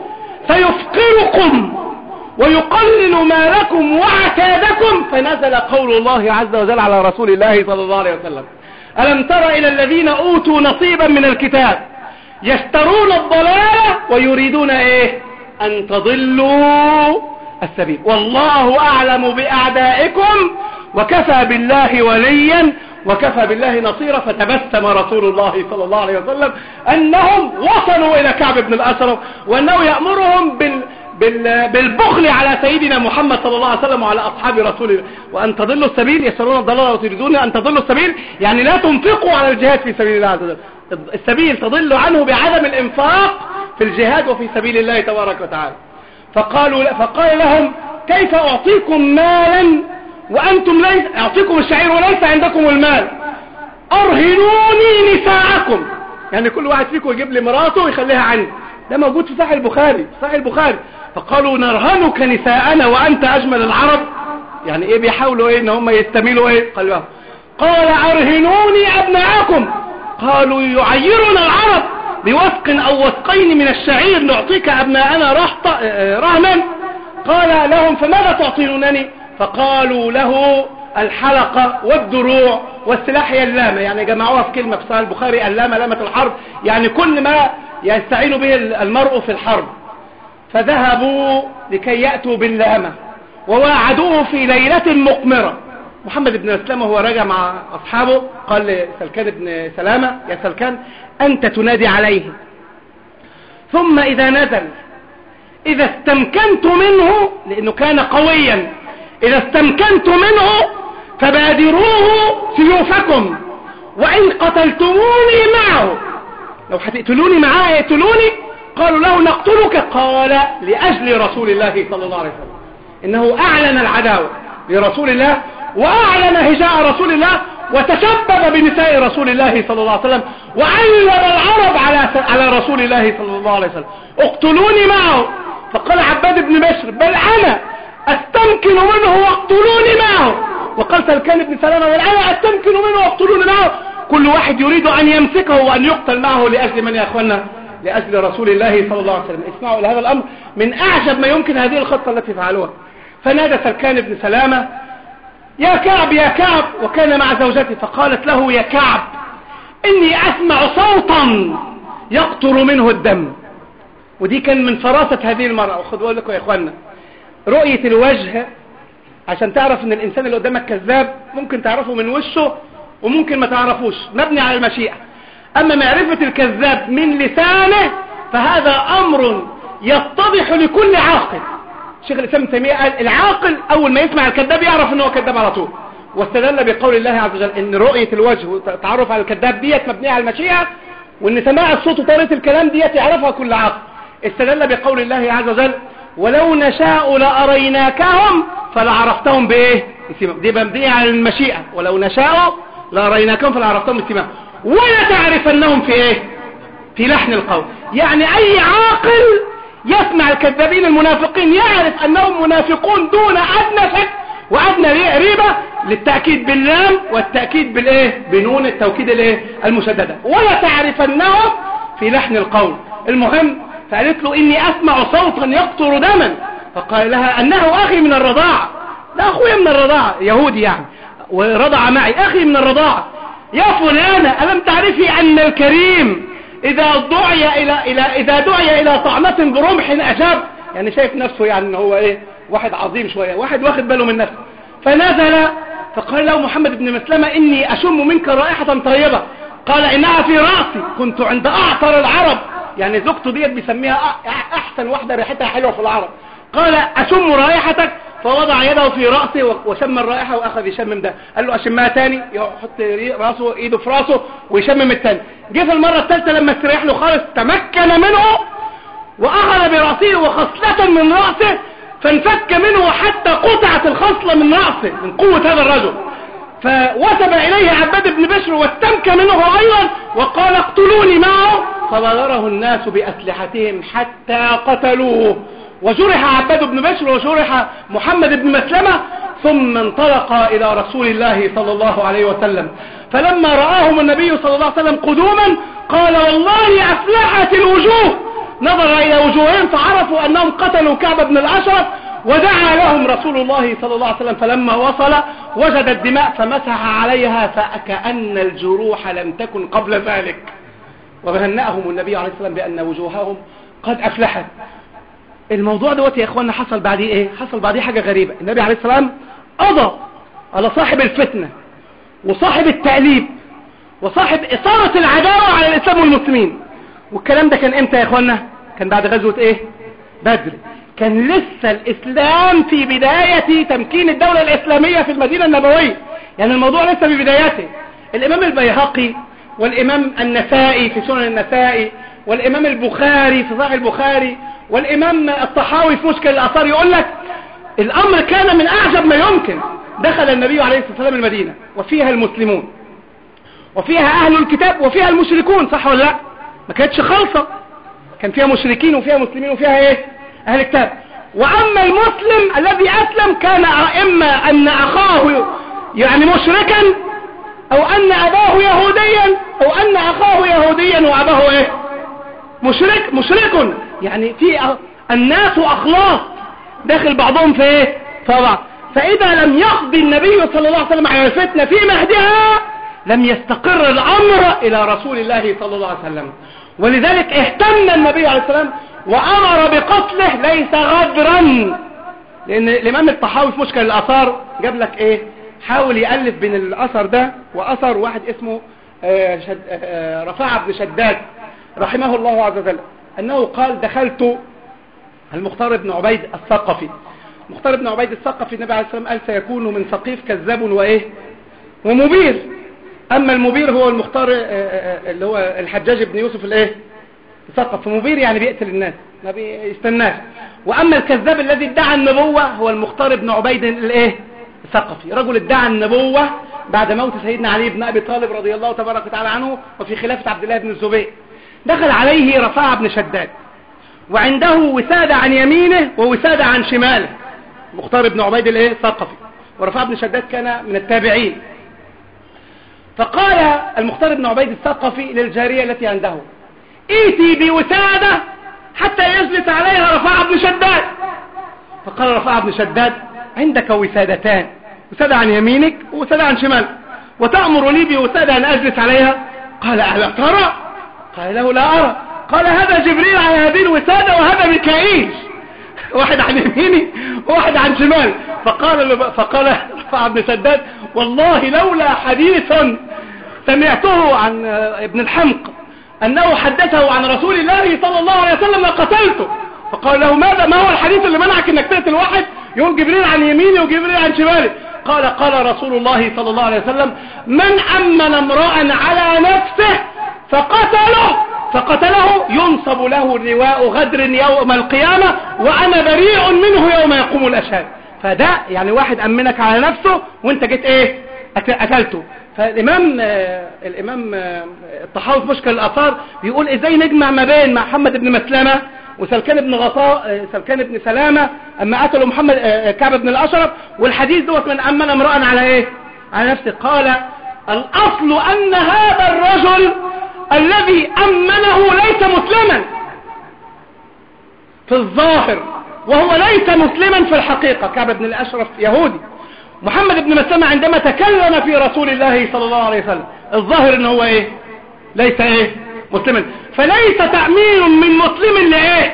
سيفقركم ويقلل مالكم وعتادكم؟ فنزل قول الله عز وجل على رسول الله صلى الله عليه وسلم ألم تر إلى الذين أوتوا نصيبا من الكتاب يشترون الضلالة ويريدون إيه أن تضلوا السبيل والله أعلم بأعدائكم وكفى بالله وليا وكفى بالله نصيرا. فتبسم رسول الله صلى الله عليه وسلم أنهم وصلوا إلى كعب بن الأشرف وأنه يأمرهم بال بالبخل على سيدنا محمد صلى الله عليه وسلم وعلى أصحاب رسول الله. وأن تضلوا السبيل يسرون الضلال وتريدون أن تضلوا السبيل، يعني لا تنفقوا على الجهاد في سبيل الله عز وجل. السبيل تضل عنه بعدم الإنفاق في الجهاد وفي سبيل الله تبارك وتعالى. فقالوا فقال لهم كيف أعطيكم مالا وأنتم ليس أعطيكم الشعير وليس عندكم المال؟ أرهنوني نساءكم، يعني كل واحد فيكم يجيب لي مراته ويخليها عندي. ده موجود في صحيح البخاري صحيح البخاري. فقالوا نرهنك نساءنا وأنت أجمل العرب، يعني إيه بيحاولوا إيه إن هم يستميلوا إيه؟ قال قال أرهنوني أبناءكم. قالوا يعيرنا العرب بوثق أو وثقين من الشعير نعطيك أبناءنا رهنا. قال لهم فماذا تعطينني؟ فقالوا له الحلقة والدروع والسلاح هي اللامة، يعني جمعوها في كلمة في صحيح البخاري اللامة لامة الحرب، يعني كل ما يستعين به المرء في الحرب. فذهبوا لكي يأتوا باللامة وواعدوه في ليلة مقمرة. محمد بن مسلمة وهو راجع مع أصحابه قال لسلكان بن سلامة يا سلكان أنت تنادي عليه، ثم إذا نزل إذا استمكنت منه، لأنه كان قويا، إذا استمكنت منه فبادروه سيوفكم، وإن قتلتموني معه، لو هتقتلوني معاه يقتلوني. قالوا له نقتلك. قال لأجل رسول الله صلى الله عليه وسلم، إنه أعلن العداوة لرسول الله وأعلن هجاء رسول الله وتشبب بنساء رسول الله صلى الله عليه وسلم وعلم العرب على على رسول الله صلى الله عليه وسلم اقتلوني معه. فقال عباد بن بشر بل أنا أستمكن منه واقتلوني معه. وقال سلكان بن سلامة بل أنا أستمكن منه واقتلوني معه. كل واحد يريد أن يمسكه وأن يقتل معه لأجل من يا أخوانا؟ لأجل رسول الله صلى الله عليه وسلم. اسمعوا إلى هذا الأمر من أعجب ما يمكن هذه الخطة التي فعلوها. فنادى سلكان بن سلامة يا كعب يا كعب، وكان مع زوجته، فقالت له يا كعب إني أسمع صوتا يقطر منه الدم. ودي كان من فراسة هذه المرأة. وخذوا لكم يا إخوانا رؤية الوجه عشان تعرف ان الإنسان اللي قدامك كذاب، ممكن تعرفه من وشه وممكن ما تعرفوش، مبني على المشيئة. أما معرفة الكذاب من لسانه فهذا أمر يتضح لكل عاقل. شيخ الإسلام ابن تيمية قال العاقل أول ما يسمع الكذاب يعرف أنه كذاب على طول. واستدل بقول الله عز وجل ان رؤية الوجه وتعرف على الكذاب ديت مبنية على المشيئة، وان سماع الصوت وطريقة الكلام ديت يعرفها كل عاقل. استدل بقول الله عز وجل ولو نشاء لأريناكهم فلعرفتهم بإيه؟ دي مبنية على المشيئة. ولو نشاء لأريناكهم فلعرفتهم بسماهم ولا تعرفنهم في إيه؟ في لحن القول. يعني أي عاقل يسمع الكذابين المنافقين يعرف أنهم منافقون دون أدنى شك وأدنى ريبة، للتأكيد باللام والتأكيد بالإيه؟ بنون التوكيد الإيه؟ المشددة. ولا تعرفنهم في لحن القول. المهم فقالت له إني أسمع صوتا يقطر دما. فقال لها أنه أخي من الرضاعة. لا أخويا من الرضاعة، يهودي يعني، ورضع معي، أخي من الرضاعة. يا فلانة ألم تعرفي أن الكريم إذا دعي إلى إلى إذا دعي إلى طعنة برمح أجاب؟ يعني شايف نفسه يعني إن هو إيه؟ واحد عظيم شوية، واحد واخد باله من نفسه. فنزل فقال له محمد بن مسلمة إني أشم منك رائحة طيبة. قال إنها في رأسي، كنت عند أعطر العرب، يعني زوجته ديت بيسميها أحسن واحدة ريحتها حلوة في العرب. قال أشم رائحتك، فوضع يده في رأسه وشم الرائحة وأخذ يشمم ده. قال له أشمها تاني، يحط رأسه إيده في رأسه ويشمم التاني. جه في المرة الثالثة لما استريح له خالص تمكن منه وأخذ برأسه وخصلة من رأسه فانفك منه حتى قطعت الخصلة من رأسه من قوة هذا الرجل. فوثب إليه عباد بن بشر واستمكن منه أيضا وقال اقتلوني معه. فبادره الناس بأسلحتهم حتى قتلوه. وجرح عباد بن بشر وجرح محمد بن مسلمة، ثم انطلقا إلى رسول الله صلى الله عليه وسلم. فلما رآهم النبي صلى الله عليه وسلم قدوما قال والله أفلحت الوجوه. نظر إلى وجوههم فعرفوا أنهم قتلوا كعب بن الأشرف، ودعا لهم رسول الله صلى الله عليه وسلم. فلما وصل وجد الدماء فمسح عليها فكأن الجروح لم تكن قبل ذلك. وهنأهم النبي عليه السلام بأن وجوههم قد أفلحت. الموضوع دوت يا إخواننا حصل بعديه إيه؟ حصل بعديه حاجة غريبة. النبي عليه السلام قضى على صاحب الفتنة وصاحب التأليب وصاحب إثارة العداوة على الإسلام والمسلمين. والكلام ده كان إمتى يا إخواننا؟ كان بعد غزوة إيه؟ بدر. كان لسه الاسلام في بداية تمكين الدولة الاسلامية في المدينة النبوية، يعني الموضوع لسه في بدايته. الامام البيهقي والامام النسائي في سنن النسائي والامام البخاري في صحيح البخاري والامام الطحاوي في مشكل الاثار يقول لك الامر كان من اعجب ما يمكن. دخل النبي عليه الصلاة والسلام المدينة وفيها المسلمون وفيها اهل الكتاب وفيها المشركون، صح ولا لا؟ ما كانتش خالصة، كان فيها مشركين وفيها مسلمين وفيها ايه؟ اهل الكتاب. واما المسلم الذي اسلم كان اما ان اخاه يعني مشركا او ان اباه يهوديا او ان اخاه يهوديا واباه ايه؟ مشرك مشرك يعني في الناس اخلاص داخل بعضهم في ايه؟ طبعا. فاذا لم يقضي النبي صلى الله عليه وسلم على الفتنة في مهدها لم يستقر الامر الى رسول الله صلى الله عليه وسلم. ولذلك اهتم النبي عليه السلام وامر بقتله ليس غدرا. لان الامام الطحاوي في مشكل الاثار جاب لك ايه؟ حاول يألف بين الاثر ده واثر واحد اسمه شد رفاعة بن شداد رحمه الله عز وجل، انه قال دخلت المختار بن عبيد الثقفي. المختار بن عبيد الثقفي النبي عليه السلام قال سيكون من ثقيف كذاب وايه ومبير. اما المبير هو المختار اللي هو الحجاج بن يوسف الايه ثقف، مبير يعني بيقتل الناس ما بيستناش. واما الكذاب الذي ادعى النبوة هو المختار بن عبيد الايه الثقفي، رجل ادعى النبوة بعد موت سيدنا علي بن ابي طالب رضي الله تبارك وتعالى عنه وفي خلافة عبد الله بن الزبير. دخل عليه رفاعة بن شداد وعنده وسادة عن يمينه ووسادة عن شماله، مختار بن عبيد الايه الثقفي، ورفاعة بن شداد كان من التابعين. فقال المختار بن عبيد الثقفي للجارية التي عنده ائتي بوسادة حتى يجلس عليها رفاعة بن شداد. فقال رفاعة بن شداد عندك وسادتان، وسادة عن يمينك ووسادة عن شمالك، وتأمر لي بوسادة أن أجلس عليها؟ قال ألا ترى؟ قال له لا أرى. قال هذا جبريل على هذه الوسادة وهذا ميكائيل، واحد عن يميني وواحد عن شمال. فقال فقال رفاعة بن شداد والله لولا حديث سمعته عن ابن الحمق أنه حدثه عن رسول الله صلى الله عليه وسلم لقتلته. فقال له ماذا ما هو الحديث اللي منعك انك تقتل واحد يوم جبريل عن يميني وجبريل عن شمالي؟ قال قال رسول الله صلى الله عليه وسلم من أمن امرأ على نفسه فقتله فقتله ينصب له لواء غدر يوم القيامة وأنا بريء منه يوم يقوم الأشهاد. فده يعني واحد أمنك على نفسه وانت جيت ايه أكلته. فالإمام آه الإمام آه الطحاوي في مشكل الآثار بيقول إزاي نجمع ما بين محمد بن مسلمة وسلكان بن غطاء آه سلكان بن سلامة أما قتلوا محمد آه كعب بن الأشرف والحديث دوت من أمن امرأ على إيه على نفسه. قال الأصل أن هذا الرجل الذي أمنه ليس مسلما في الظاهر وهو ليس مسلما في الحقيقة. كعب بن الأشرف يهودي، محمد بن مسلمة عندما تكلم في رسول الله صلى الله عليه وسلم الظاهر ان هو ايه ليس ايه مسلما. فليس تأمين من مسلم لايه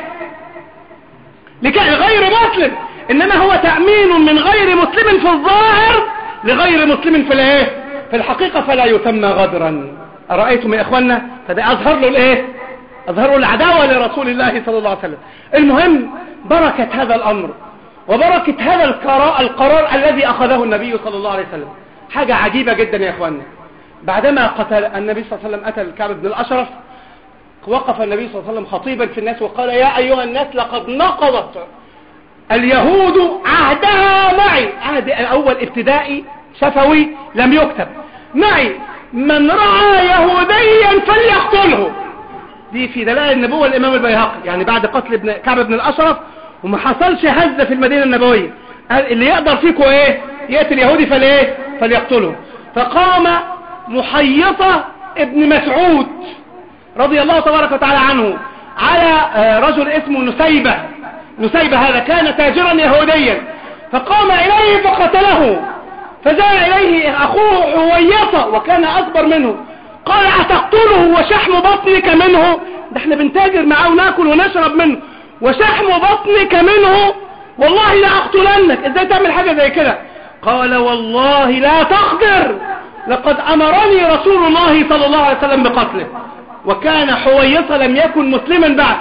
لغير مسلم، انما هو تأمين من غير مسلم في الظاهر لغير مسلم في الايه في الحقيقة، فلا يسمى غدرا. أرأيتم يا اخوانا؟ فده اظهر له الايه اظهر له العداوة لرسول الله صلى الله عليه وسلم. المهم بركة هذا الامر وبركة هذا القرار, القرار الذي أخذه النبي صلى الله عليه وسلم حاجة عجيبة جدا يا أخواننا. بعدما قتل النبي صلى الله عليه وسلم قتل كعب بن الأشرف وقف النبي صلى الله عليه وسلم خطيبا في الناس وقال يا أيها الناس لقد نقضت اليهود عهدها معي. عهد أول ابتدائي شفوي لم يكتب معي من رأى يهوديا فليقتله. دي في دلائل النبوة الإمام البيهقي، يعني بعد قتل ابن كعب بن الأشرف وما حصلش هزة في المدينة النبوية قال اللي يقدر فيكم ايه يقتل يهودي فليه فليقتله. فقام محيطة ابن مسعود رضي الله تبارك وتعالى عنه على رجل اسمه نسيبة. نسيبة هذا كان تاجرا يهوديا، فقام إليه فقتله. فجاء إليه أخوه حويصة وكان أكبر منه قال أتقتله وشحم بطنك منه؟ ده احنا بنتاجر معاه وناكل ونشرب منه وشحم بطنك منه والله لا أقتلنك. ازاي تعمل حاجة زي كده؟ قال والله لا تقدر لقد أمرني رسول الله صلى الله عليه وسلم بقتله. وكان حويصة لم يكن مسلما بعد،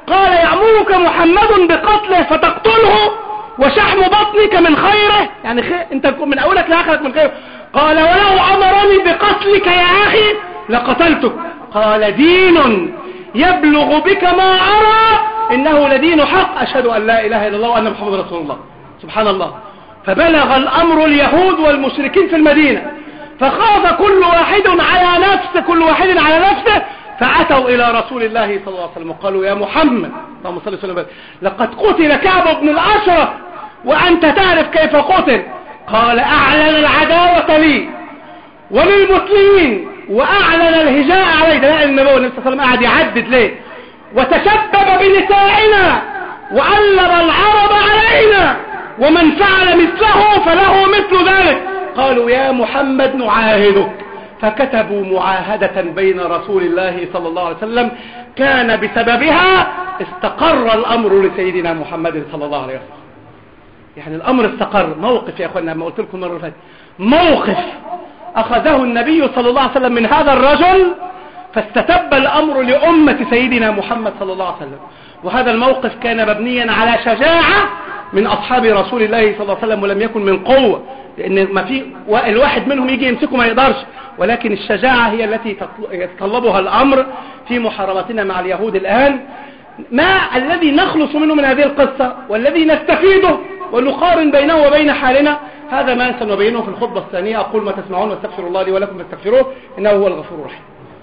قال يأمرك محمد بقتله فتقتله وشحم بطنك من خيره، يعني خير انت من اولك لاخرك من خيره. قال ولو امرني بقتلك يا اخي لقتلتك. قال دين يبلغ بك ما ارى انه لدين حق، اشهد ان لا اله الا الله وان محمد رسول الله. سبحان الله. فبلغ الامر اليهود والمشركين في المدينة، فخاف كل واحد على نفسه كل واحد على نفسه فأتوا إلى رسول الله صلى الله عليه وسلم وقالوا يا محمد اللهم صل وسلم لقد قتل كعب بن الأشرف وأنت تعرف كيف قتل. قال أعلن العداوة لي وللمسلمين وأعلن الهجاء علي. ده النبي صلى الله عليه وسلم قاعد يعدد ليه، وتشبب بنسائنا وعلم العرب علينا ومن فعل مثله فله مثل ذلك. قالوا يا محمد نعاهدك، فكتبوا معاهدة بين رسول الله صلى الله عليه وسلم كان بسببها استقر الأمر لسيدنا محمد صلى الله عليه وسلم. يعني الأمر استقر. موقف يا أخوانا، ما قلت لكم مرة فاتت، موقف أخذه النبي صلى الله عليه وسلم من هذا الرجل فاستتب الأمر لأمة سيدنا محمد صلى الله عليه وسلم. وهذا الموقف كان مبنيا على شجاعة من أصحاب رسول الله صلى الله عليه وسلم، ولم يكن من قوة، لأن ما في الواحد منهم يجي يمسكه ما يقدرش، ولكن الشجاعة هي التي يتطلبها الأمر في محاربتنا مع اليهود الآن. ما الذي نخلص منه من هذه القصة والذي نستفيده ونقارن بينه وبين حالنا، هذا ما سنبينه في الخطبة الثانية. أقول ما تسمعون واستغفر الله لي ولكم فاستغفروه إنه هو الغفور الرحيم.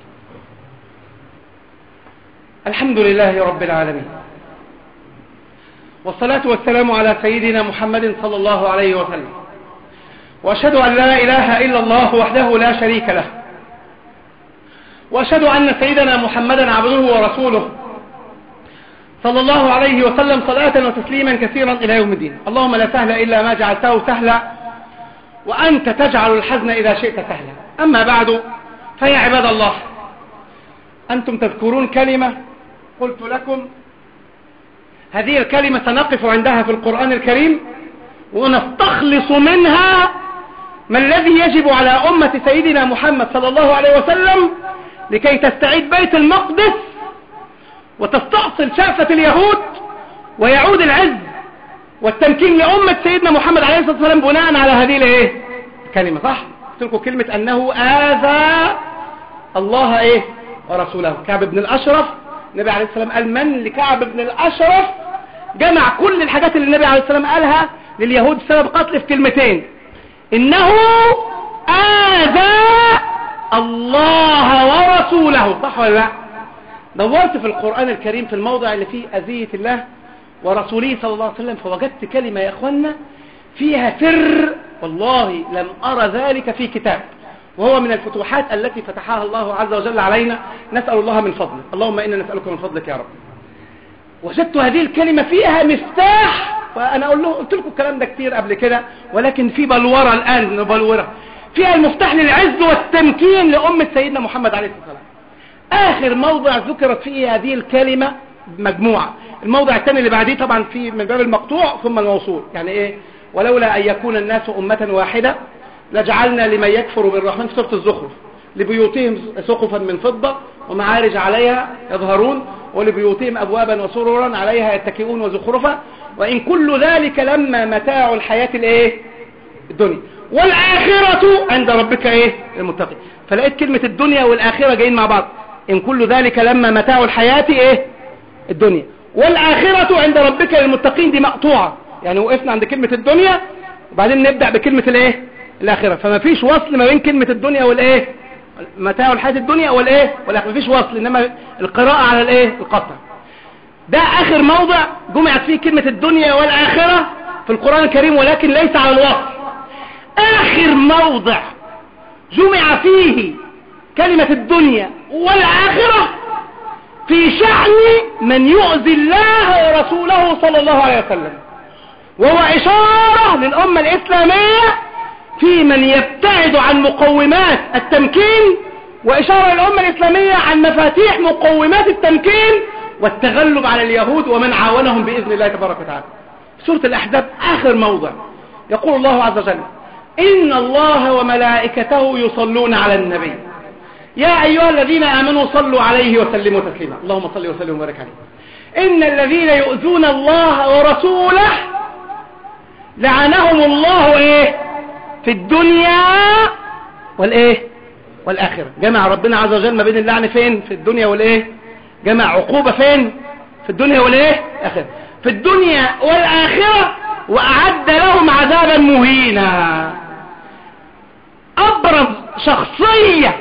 الحمد لله رب العالمين، والصلاة والسلام على سيدنا محمد صلى الله عليه وسلم، وأشهد أن لا إله إلا الله وحده لا شريك له، وأشهد أن سيدنا محمدا عبده ورسوله صلى الله عليه وسلم صلاة وتسليما كثيرا إلى يوم الدين. اللهم لا سهل إلا ما جعلته سهلا وأنت تجعل الحزن إذا شئت سهلا. أما بعد، فيا عباد الله، أنتم تذكرون كلمة قلت لكم هذه الكلمة سنقف عندها في القرآن الكريم ونستخلص منها ما الذي يجب على أمة سيدنا محمد صلى الله عليه وسلم لكي تستعيد بيت المقدس وتستأصل شافة اليهود ويعود العز والتمكين لأمة سيدنا محمد عليه الصلاة والسلام بناء على هذه الايه الكلمة. صح؟ قلت لكم كلمة أنه آذى الله ايه ورسوله. كعب بن الأشرف النبي عليه الصلاة والسلام قال من لكعب بن الأشرف، جمع كل الحاجات اللي النبي عليه الصلاة والسلام قالها لليهود بسبب قتل في كلمتين: إنه آذى الله ورسوله. صح ولا لا؟ دورت في القرآن الكريم في الموضع اللي فيه أذية الله ورسوله صلى الله عليه وسلم، فوجدت كلمة يا أخوانا فيها سر والله لم أرى ذلك في كتاب، وهو من الفتوحات التي فتحها الله عز وجل علينا، نسأل الله من فضله. اللهم إنا نسألك من فضلك يا رب. وجدت هذه الكلمة فيها مفتاح، وأنا أقول له قلت لكم الكلام ده كتير قبل كده، ولكن في بلورة الآن نبلورة فيها المفتاح للعز والتمكين لأمة سيدنا محمد عليه الصلاة والسلام. آخر موضع ذكرت فيه هذه الكلمة مجموعة. الموضع الثاني اللي بعديه طبعا في من باب المقطوع ثم الموصول. يعني إيه؟ ولولا أن يكون الناس أمة واحدة لجعلنا لمن يكفر بالرحمن في سورة الزخرف لبيوتهم سقفا من فضة ومعارج عليها يظهرون ولبيوتهم أبوابا وسررا عليها يتكئون وزخرفا وإن كل ذلك لما متاع الحياة الايه الدنيا والآخرة عند ربك ايه المتقين. فلقيت كلمة الدنيا والآخرة جايين مع بعض. إن كل ذلك لما متاع الحياة ايه الدنيا والآخرة عند ربك للمتقين، دي مقطوعة. يعني وقفنا عند كلمة الدنيا وبعدين نبدأ بكلمة الايه الآخرة. فما فيش وصل ما بين كلمة الدنيا والايه متاع الحياة الدنيا والايه والآخرة، ما فيش وصل، إنما القراءة على الايه القطع. ده آخر موضع جمعت فيه كلمة الدنيا والآخرة في القرآن الكريم، ولكن ليس على الوصل. آخر موضع جمع فيه كلمة الدنيا والآخرة في شأن من يؤذي الله ورسوله صلى الله عليه وسلم، وهو إشارة للأمة الإسلامية في من يبتعد عن مقومات التمكين، وإشارة للأمة الإسلامية عن مفاتيح مقومات التمكين والتغلب على اليهود ومن عاونهم بإذن الله تبارك وتعالى. سورة الأحزاب آخر موضع يقول الله عز وجل: إن الله وملائكته يصلون على النبي يا أيها الذين آمنوا صلوا عليه وسلموا تسليما. اللهم صل وسلم وبارك عليه. إن الذين يؤذون الله ورسوله لعنهم الله ايه في الدنيا والايه والآخرة. جمع ربنا عز وجل ما بين اللعن فين؟ في الدنيا والايه؟ جمع عقوبة فين؟ في الدنيا والايه؟ آخرة. في الدنيا والآخرة، وأعد لهم عذابا مهينا. أبرز شخصية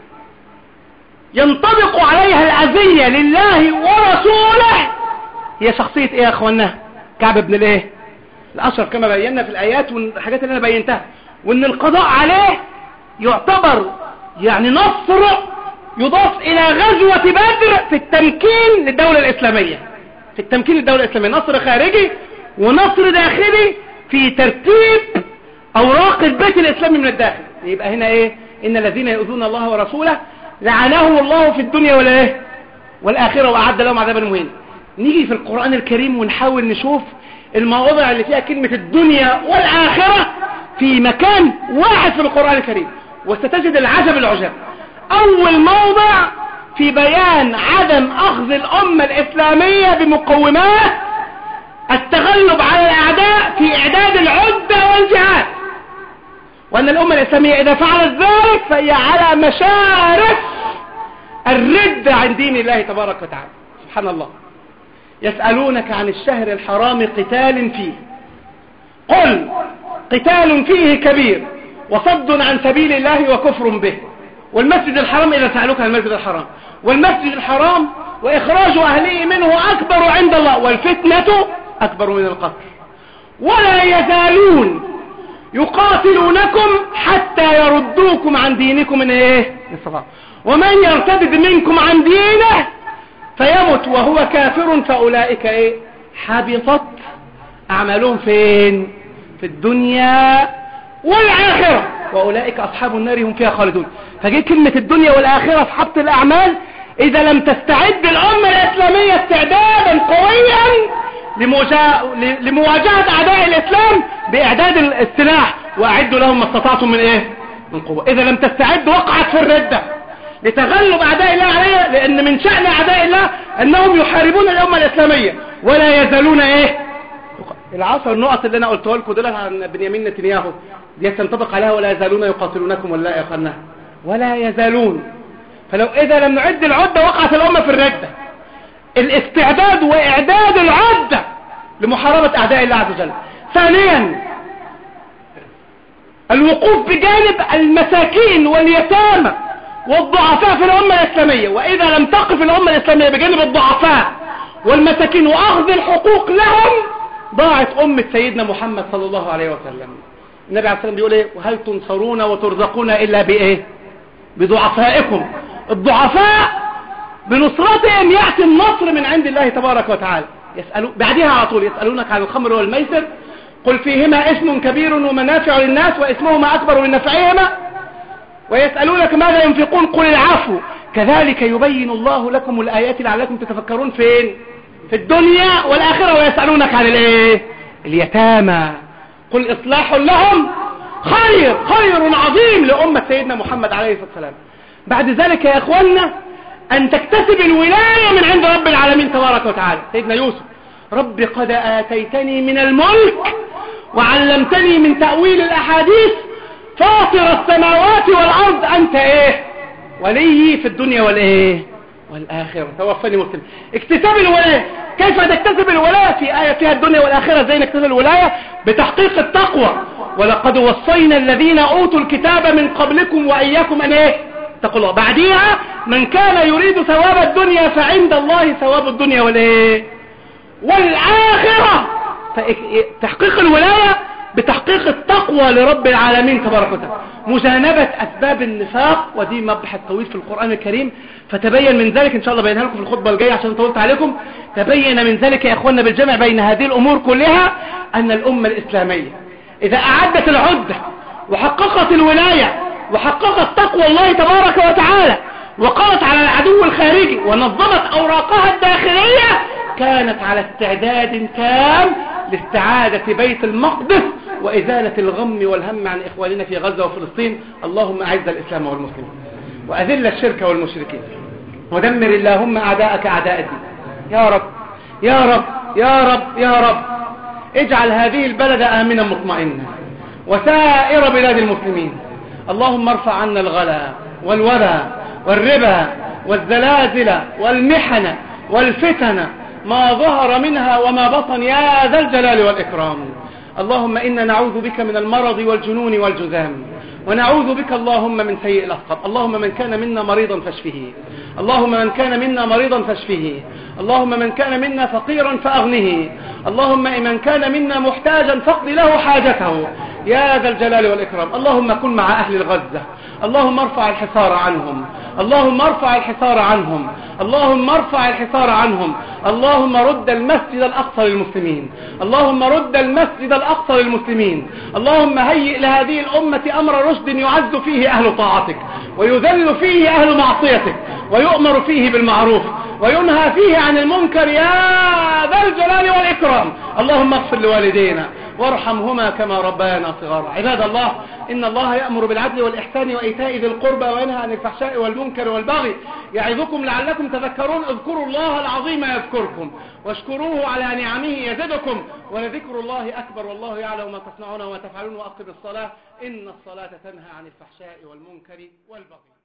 ينطبق عليها الأذية لله ورسوله هي شخصية ايه يا اخوانا؟ كعب بن الايه الأشرف، كما بينا في الآيات والحاجات اللي انا بينتها، وان القضاء عليه يعتبر يعني نصر يضاف الى غزوة بدر في التمكين للدولة الاسلامية، في التمكين للدولة الاسلامية، نصر خارجي ونصر داخلي في ترتيب اوراق البيت الاسلامي من الداخل. يبقى هنا ايه؟ ان الذين يؤذون الله ورسوله لعنهم الله في الدنيا ولا ايه والاخرة واعد لهم عذابا مهينا. نيجي في القرآن الكريم ونحاول نشوف المواضع اللي فيها كلمة الدنيا والآخرة في مكان واحد في القرآن الكريم، وستجد العجب العجاب. أول موضع في بيان عدم أخذ الأمة الإسلامية بمقومات التغلب على الأعداء في إعداد العدة والجهاد، وأن الأمة الإسلامية إذا فعلت ذلك فهي على مشارف الردة عن دين الله تبارك وتعالى. سبحان الله. يسألونك عن الشهر الحرام قتال فيه، قل قتال فيه كبير وصد عن سبيل الله وكفر به، والمسجد الحرام إذا سألوك عن المسجد الحرام، والمسجد الحرام وإخراج أهله منه أكبر عند الله، والفتنة أكبر من القتل، ولا يزالون يقاتلونكم حتى يردوكم عن دينكم من إيه؟ الصلاة، ومن يرتد منكم عن دينه فيمت وهو كافر فأولئك إيه؟ حبطت أعمالهم فين؟ في الدنيا والآخرة، وأولئك أصحاب النار هم فيها خالدون. فجي كلمة الدنيا والآخرة في حبط الأعمال إذا لم تستعد الأمة الإسلامية استعدادا قويا لمواجهة أعداء الإسلام بإعداد السلاح، وأعدوا لهم ما استطعتم من إيه؟ من قوة. إذا لم تستعد وقعت في الردة لتغلب أعداء الله عليها، لأن من شأن أعداء الله أنهم يحاربون الأمة الإسلامية ولا يزالون إيه؟ العشر النقط اللي أنا قلتها لكم دول عن بنيامين نتنياهو دي تنطبق عليها ولا يزالون يقاتلونكم ولا يقنها ولا يزالون. فلو إذا لم نعد العدة وقعت الأمة في الردة. الاستعداد وإعداد العدة لمحاربة أعداء الله عز وجل. ثانيا الوقوف بجانب المساكين واليتامى والضعفاء في الأمة الإسلامية، وإذا لم تقف الأمة الإسلامية بجانب الضعفاء والمساكين وأخذ الحقوق لهم ضاعت أمة سيدنا محمد صلى الله عليه وسلم. النبي عليه الصلاة والسلام بيقول إيه؟ وهل تنصرون وترزقون إلا بإيه؟ بضعفائكم. الضعفاء بنصرتهم يأتي النصر من عند الله تبارك وتعالى. يسألوا بعدها على طول يسألونك عن الخمر والميسر قل فيهما اسم كبير ومنافع للناس واسمهما أكبر من نفعهما، ويسألونك ماذا ينفقون قل العفو كذلك يبين الله لكم الآيات لعلكم تتفكرون فين؟ في الدنيا والآخرة. ويسألونك عن الايه؟ اليتامى قل إصلاح لهم خير، خير عظيم لأمة سيدنا محمد عليه الصلاة والسلام. بعد ذلك يا أخوانا أن تكتسب الولاية من عند رب العالمين تبارك وتعالى. سيدنا يوسف رب قد آتيتني من الملك وعلمتني من تأويل الأحاديث فاطر السماوات والأرض أنت إيه؟ ولي في الدنيا والإيه؟ والآخرة توفني مسلم. اكتساب الولاية. كيف تكتسب الولاية؟ في آية فيها الدنيا والآخرة. زي نكتسب الولاية بتحقيق التقوى. ولقد وصينا الذين أوتوا الكتاب من قبلكم وإياكم أن إيه؟ اتقوا الله. بعديها من كان يريد ثواب الدنيا فعند الله ثواب الدنيا والإيه؟ والآخرة. تحقيق الولاية بتحقيق التقوى لرب العالمين تبارك وتعالى. مجانبة أسباب النفاق، ودي مبحث طويل في القرآن الكريم، فتبين من ذلك إن شاء الله بينها لكم في الخطبة الجاية عشان طولت عليكم. تبين من ذلك يا إخواننا بالجمع بين هذه الأمور كلها أن الأمة الإسلامية إذا أعدت العدة وحققت الولاية وحققت تقوى الله تبارك وتعالى وقضت على العدو الخارجي ونظمت أوراقها الداخلية كانت على استعداد تام لاستعادة بيت المقدس وإزالة الغم والهم عن إخواننا في غزة وفلسطين. اللهم أعز الإسلام والمسلمين وأذل الشرك والمشركين ودمر اللهم أعداءك أعداء الدين. يا رب يا رب يا رب يا رب اجعل هذه البلد آمنا مطمئنا وسائر بلاد المسلمين. اللهم ارفع عنا الغلا والوبا والربا والزلازل والمحن والفتن ما ظهر منها وما بطن يا ذا الجلال والإكرام. اللهم إنا نعوذ بك من المرض والجنون والجذام، ونعوذ بك اللهم من سيء الأسقط. اللهم من كان منا مريضا فاشفه، اللهم من كان منا مريضا فاشفه، اللهم من كان منا فقيرا فأغنه، اللهم من كان منا محتاجا فاقض له حاجته يا ذا الجلال والإكرام. اللهم كن مع أهل الغزة، اللهم ارفع الحصار عنهم، اللهم ارفع الحصار عنهم، اللهم ارفع الحصار عنهم. اللهم رد المسجد الأقصى للمسلمين، اللهم رد المسجد الأقصى للمسلمين. اللهم هيئ لهذه الأمة أمر رشد يعز فيه أهل طاعتك ويذل فيه أهل معصيتك ويؤمر فيه بالمعروف وينهى فيه عن المنكر يا ذا الجلال والإكرام. اللهم اغفر لوالدينا وارحمهما كما ربيانا صغارا. عباد الله، إن الله يأمر بالعدل والإحسان وإيتاء ذي القربى وينهى عن الفحشاء والمنكر والبغي يعظكم لعلكم تذكرون. اذكروا الله العظيم يذكركم واشكروه على نعمه يزدكم ولذكر الله أكبر والله يعلم ما تصنعون وما تفعلون. وأقم الصلاة إن الصلاة تنهى عن الفحشاء والمنكر والبغي.